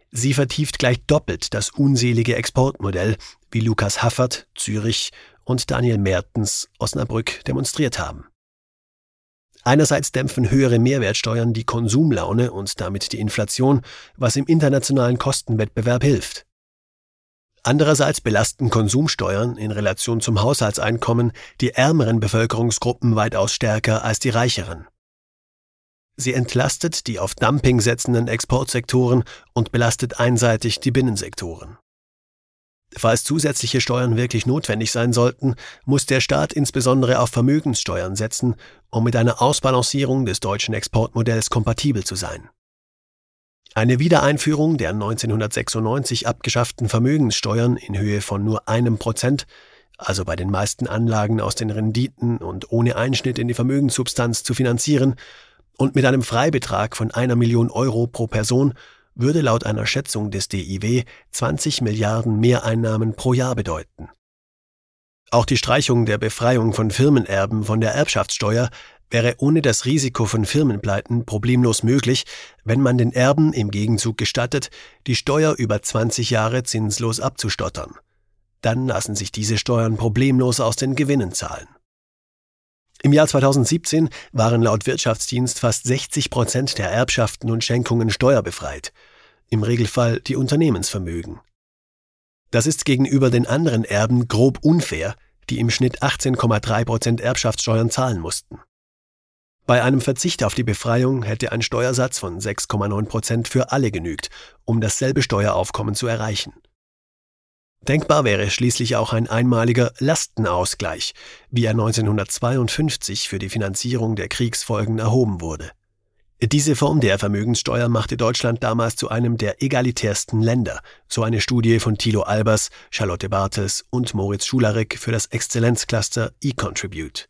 Sie vertieft gleich doppelt das unselige Exportmodell, wie Lukas Haffert, Zürich, und Daniel Mertens, Osnabrück, demonstriert haben. Einerseits dämpfen höhere Mehrwertsteuern die Konsumlaune und damit die Inflation, was im internationalen Kostenwettbewerb hilft. Andererseits belasten Konsumsteuern in Relation zum Haushaltseinkommen die ärmeren Bevölkerungsgruppen weitaus stärker als die reicheren. Sie entlastet die auf Dumping setzenden Exportsektoren und belastet einseitig die Binnensektoren. Falls zusätzliche Steuern wirklich notwendig sein sollten, muss der Staat insbesondere auf Vermögenssteuern setzen, um mit einer Ausbalancierung des deutschen Exportmodells kompatibel zu sein. Eine Wiedereinführung der 1996 abgeschafften Vermögenssteuern in Höhe von nur 1%, also bei den meisten Anlagen aus den Renditen und ohne Einschnitt in die Vermögenssubstanz zu finanzieren, und mit einem Freibetrag von 1 Million Euro pro Person würde laut einer Schätzung des DIW 20 Milliarden Mehreinnahmen pro Jahr bedeuten. Auch die Streichung der Befreiung von Firmenerben von der Erbschaftssteuer wäre ohne das Risiko von Firmenpleiten problemlos möglich, wenn man den Erben im Gegenzug gestattet, die Steuer über 20 Jahre zinslos abzustottern. Dann lassen sich diese Steuern problemlos aus den Gewinnen zahlen. Im Jahr 2017 waren laut Wirtschaftsdienst fast 60% der Erbschaften und Schenkungen steuerbefreit, im Regelfall die Unternehmensvermögen. Das ist gegenüber den anderen Erben grob unfair, die im Schnitt 18,3% Erbschaftssteuern zahlen mussten. Bei einem Verzicht auf die Befreiung hätte ein Steuersatz von 6,9% für alle genügt, um dasselbe Steueraufkommen zu erreichen. Denkbar wäre schließlich auch ein einmaliger Lastenausgleich, wie er 1952 für die Finanzierung der Kriegsfolgen erhoben wurde. Diese Form der Vermögenssteuer machte Deutschland damals zu einem der egalitärsten Länder, so eine Studie von Thilo Albers, Charlotte Bartels und Moritz Schularik für das Exzellenzcluster eContribute.